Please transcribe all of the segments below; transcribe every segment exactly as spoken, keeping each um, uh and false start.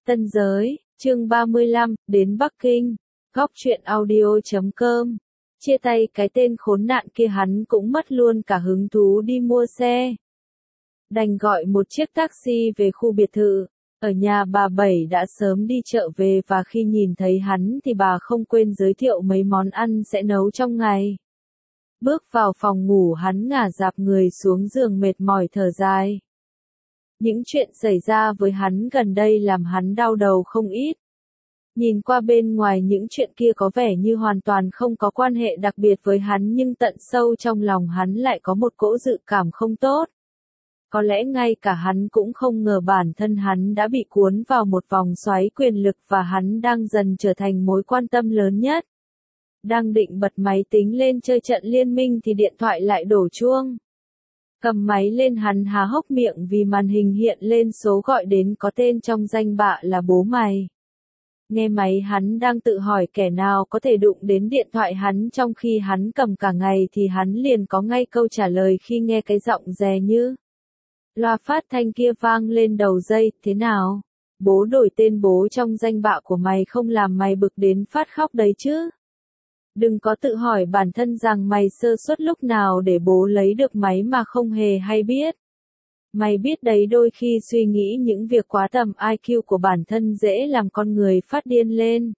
Tân giới, chương ba mươi lăm, đến Bắc Kinh. Góc truyện audio chấm com. Chia tay cái tên khốn nạn kia hắn cũng mất luôn cả hứng thú đi mua xe. Đành gọi một chiếc taxi về khu biệt thự. Ở nhà bà Bảy đã sớm đi chợ về và khi nhìn thấy hắn thì bà không quên giới thiệu mấy món ăn sẽ nấu trong ngày. Bước vào phòng ngủ hắn ngả dạp người xuống giường mệt mỏi thở dài. Những chuyện xảy ra với hắn gần đây làm hắn đau đầu không ít. Nhìn qua bên ngoài những chuyện kia có vẻ như hoàn toàn không có quan hệ đặc biệt với hắn nhưng tận sâu trong lòng hắn lại có một cỗ dự cảm không tốt. Có lẽ ngay cả hắn cũng không ngờ bản thân hắn đã bị cuốn vào một vòng xoáy quyền lực và hắn đang dần trở thành mối quan tâm lớn nhất. Đang định bật máy tính lên chơi trận liên minh thì điện thoại lại đổ chuông. Cầm máy lên hắn há hốc miệng vì màn hình hiện lên số gọi đến có tên trong danh bạ là bố mày. Nghe máy hắn đang tự hỏi kẻ nào có thể đụng đến điện thoại hắn trong khi hắn cầm cả ngày thì hắn liền có ngay câu trả lời khi nghe cái giọng dè như. Loa phát thanh kia vang lên đầu dây, thế nào? Bố đổi tên bố trong danh bạ của mày không làm mày bực đến phát khóc đấy chứ? Đừng có tự hỏi bản thân rằng mày sơ suất lúc nào để bố lấy được máy mà không hề hay biết. Mày biết đấy, đôi khi suy nghĩ những việc quá tầm i kiu của bản thân dễ làm con người phát điên lên.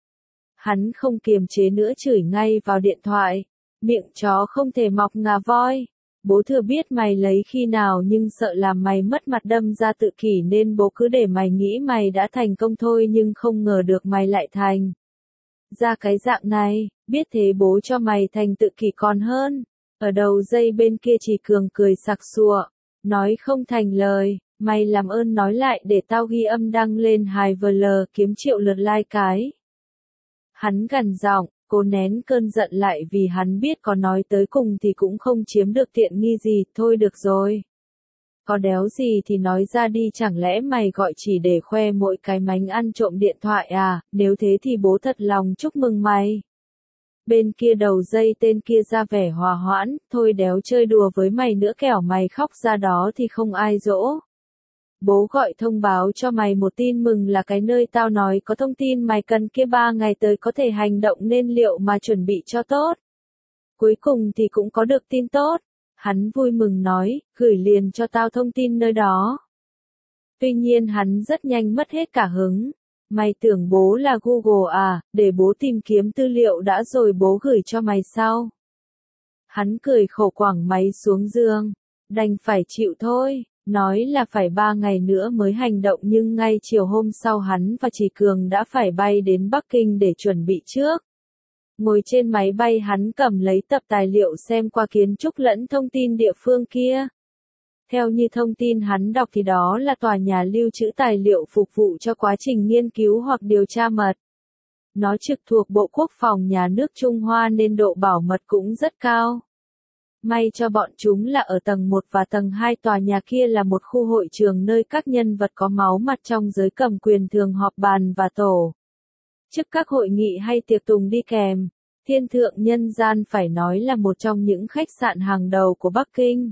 Hắn không kiềm chế nữa chửi ngay vào điện thoại. Miệng chó không thể mọc ngà voi. Bố thừa biết mày lấy khi nào nhưng sợ làm mày mất mặt đâm ra tự kỷ nên bố cứ để mày nghĩ mày đã thành công thôi nhưng không ngờ được mày lại thành ra cái dạng này, biết thế bố cho mày thành tự kỷ còn hơn. Ở đầu dây bên kia Chỉ Cường cười sặc sụa, nói không thành lời, mày làm ơn nói lại để tao ghi âm đăng lên hai vê lờ kiếm triệu lượt like cái. Hắn gằn giọng, cố nén cơn giận lại vì hắn biết có nói tới cùng thì cũng không chiếm được tiện nghi gì, thôi được rồi. Có đéo gì thì nói ra đi, chẳng lẽ mày gọi chỉ để khoe mỗi cái mánh ăn trộm điện thoại à, nếu thế thì bố thật lòng chúc mừng mày. Bên kia đầu dây tên kia ra vẻ hòa hoãn, thôi đéo chơi đùa với mày nữa kẻo mày khóc ra đó thì không ai dỗ. Bố gọi thông báo cho mày một tin mừng là cái nơi tao nói có thông tin mày cần kia ba ngày tới có thể hành động nên liệu mà chuẩn bị cho tốt. Cuối cùng thì cũng có được tin tốt. Hắn vui mừng nói, gửi liền cho tao thông tin nơi đó. Tuy nhiên hắn rất nhanh mất hết cả hứng. Mày tưởng bố là Google à, để bố tìm kiếm tư liệu đã rồi bố gửi cho mày sau. Hắn cười khổ quẳng máy xuống giường. Đành phải chịu thôi, nói là phải ba ngày nữa mới hành động nhưng ngay chiều hôm sau hắn và Chỉ Cường đã phải bay đến Bắc Kinh để chuẩn bị trước. Ngồi trên máy bay hắn cầm lấy tập tài liệu xem qua kiến trúc lẫn thông tin địa phương kia. Theo như thông tin hắn đọc thì đó là tòa nhà lưu trữ tài liệu phục vụ cho quá trình nghiên cứu hoặc điều tra mật. Nó trực thuộc Bộ Quốc phòng Nhà nước Trung Hoa nên độ bảo mật cũng rất cao. May cho bọn chúng là ở tầng một và tầng hai tòa nhà kia là một khu hội trường nơi các nhân vật có máu mặt trong giới cầm quyền thường họp bàn và tổ chức các hội nghị hay tiệc tùng đi kèm. Thiên Thượng Nhân Gian phải nói là một trong những khách sạn hàng đầu của Bắc Kinh.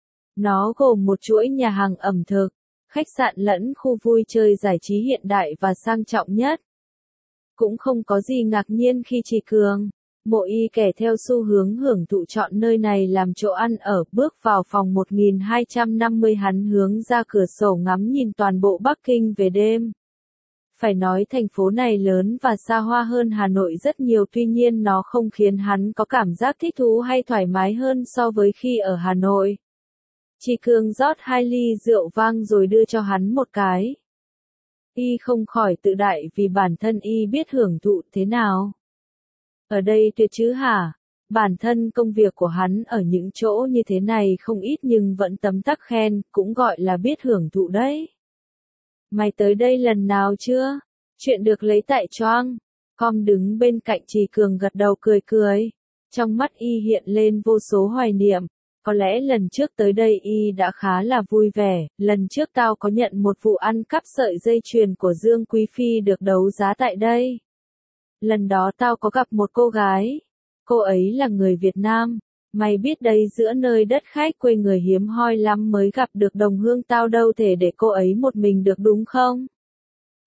Nó gồm một chuỗi nhà hàng ẩm thực, khách sạn lẫn khu vui chơi giải trí hiện đại và sang trọng nhất. Cũng không có gì ngạc nhiên khi Chỉ Cường, Mộ Y kẻ theo xu hướng hưởng thụ chọn nơi này làm chỗ ăn ở, bước vào phòng một nghìn hai trăm năm mươi hắn hướng ra cửa sổ ngắm nhìn toàn bộ Bắc Kinh về đêm. Phải nói thành phố này lớn và xa hoa hơn Hà Nội rất nhiều, tuy nhiên nó không khiến hắn có cảm giác thích thú hay thoải mái hơn so với khi ở Hà Nội. Chỉ Cường rót hai ly rượu vang rồi đưa cho hắn một cái. Y không khỏi tự đại vì bản thân Y biết hưởng thụ thế nào. Ở đây tuyệt chứ hả? Bản thân công việc của hắn ở những chỗ như thế này không ít nhưng vẫn tấm tắc khen, cũng gọi là biết hưởng thụ đấy. Mày tới đây lần nào chưa? Chuyện được lấy tại Choang. Com đứng bên cạnh Chỉ Cường gật đầu cười cười. Trong mắt Y hiện lên vô số hoài niệm. Có lẽ lần trước tới đây Y đã khá là vui vẻ. Lần trước tao có nhận một vụ ăn cắp sợi dây chuyền của Dương Quý Phi được đấu giá tại đây. Lần đó tao có gặp một cô gái. Cô ấy là người Việt Nam. Mày biết đấy, giữa nơi đất khách quê người hiếm hoi lắm mới gặp được đồng hương, tao đâu thể để cô ấy một mình được đúng không?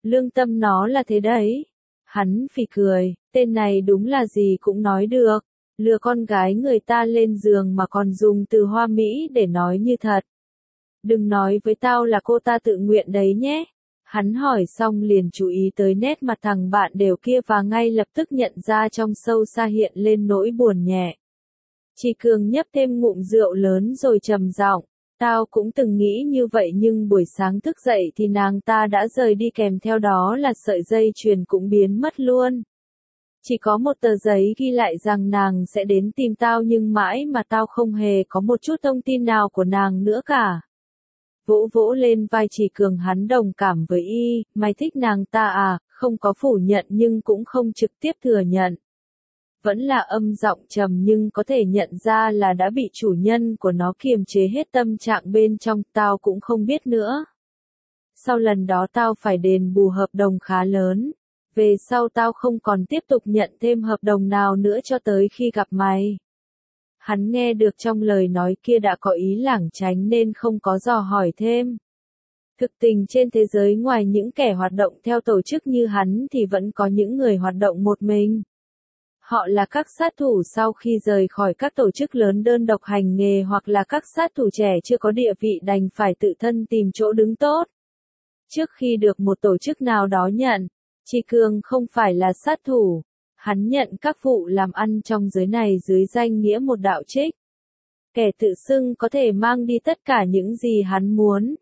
Lương tâm nó là thế đấy. Hắn phì cười, tên này đúng là gì cũng nói được. Lừa con gái người ta lên giường mà còn dùng từ hoa mỹ để nói như thật. Đừng nói với tao là cô ta tự nguyện đấy nhé. Hắn hỏi xong liền chú ý tới nét mặt thằng bạn đều kia và ngay lập tức nhận ra trong sâu xa hiện lên nỗi buồn nhẹ. Chỉ Cường nhấp thêm ngụm rượu lớn rồi trầm giọng, tao cũng từng nghĩ như vậy nhưng buổi sáng thức dậy thì nàng ta đã rời đi kèm theo đó là sợi dây chuyền cũng biến mất luôn. Chỉ có một tờ giấy ghi lại rằng nàng sẽ đến tìm tao nhưng mãi mà tao không hề có một chút thông tin nào của nàng nữa cả. Vỗ vỗ lên vai Chỉ Cường hắn đồng cảm với y, mày thích nàng ta à, không có phủ nhận nhưng cũng không trực tiếp thừa nhận. Vẫn là âm giọng trầm nhưng có thể nhận ra là đã bị chủ nhân của nó kiềm chế hết tâm trạng bên trong, tao cũng không biết nữa. Sau lần đó tao phải đền bù hợp đồng khá lớn. Về sau tao không còn tiếp tục nhận thêm hợp đồng nào nữa cho tới khi gặp mày. Hắn nghe được trong lời nói kia đã có ý lảng tránh nên không có dò hỏi thêm. Thực tình trên thế giới ngoài những kẻ hoạt động theo tổ chức như hắn thì vẫn có những người hoạt động một mình. Họ là các sát thủ sau khi rời khỏi các tổ chức lớn đơn độc hành nghề hoặc là các sát thủ trẻ chưa có địa vị đành phải tự thân tìm chỗ đứng tốt. Trước khi được một tổ chức nào đó nhận, Chỉ Cường không phải là sát thủ. Hắn nhận các vụ làm ăn trong giới này dưới danh nghĩa một đạo trích. Kẻ tự xưng có thể mang đi tất cả những gì hắn muốn.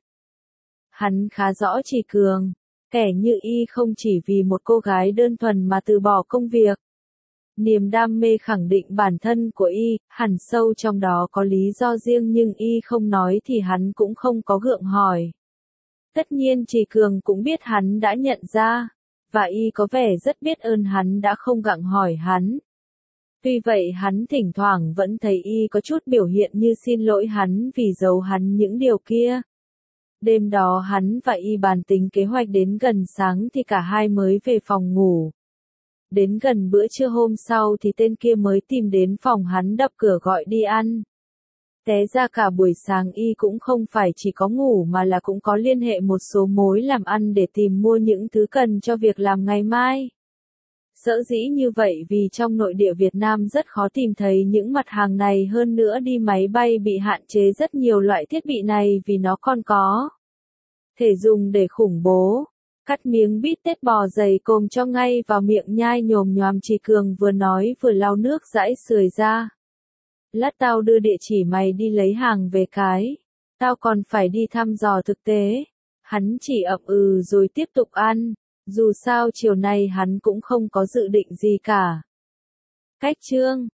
Hắn khá rõ Chỉ Cường. Kẻ như y không chỉ vì một cô gái đơn thuần mà từ bỏ công việc. Niềm đam mê khẳng định bản thân của y, hẳn sâu trong đó có lý do riêng nhưng y không nói thì hắn cũng không có gượng hỏi. Tất nhiên Chỉ Cường cũng biết hắn đã nhận ra. Và y có vẻ rất biết ơn hắn đã không gặng hỏi hắn. Tuy vậy hắn thỉnh thoảng vẫn thấy y có chút biểu hiện như xin lỗi hắn vì giấu hắn những điều kia. Đêm đó hắn và y bàn tính kế hoạch đến gần sáng thì cả hai mới về phòng ngủ. Đến gần bữa trưa hôm sau thì tên kia mới tìm đến phòng hắn đập cửa gọi đi ăn. Té ra cả buổi sáng y cũng không phải chỉ có ngủ mà là cũng có liên hệ một số mối làm ăn để tìm mua những thứ cần cho việc làm ngày mai. Sở dĩ như vậy vì trong nội địa Việt Nam rất khó tìm thấy những mặt hàng này hơn nữa đi máy bay bị hạn chế rất nhiều loại thiết bị này vì nó còn có thể dùng để khủng bố. Cắt miếng bít tết bò dày cồm cho ngay vào miệng nhai nhồm nhoàm Chỉ Cường vừa nói vừa lau nước dãi sườn ra. Lát tao đưa địa chỉ mày đi lấy hàng về cái. Tao còn phải đi thăm dò thực tế. Hắn chỉ ậm ừ rồi tiếp tục ăn. Dù sao chiều nay hắn cũng không có dự định gì cả. Cách chương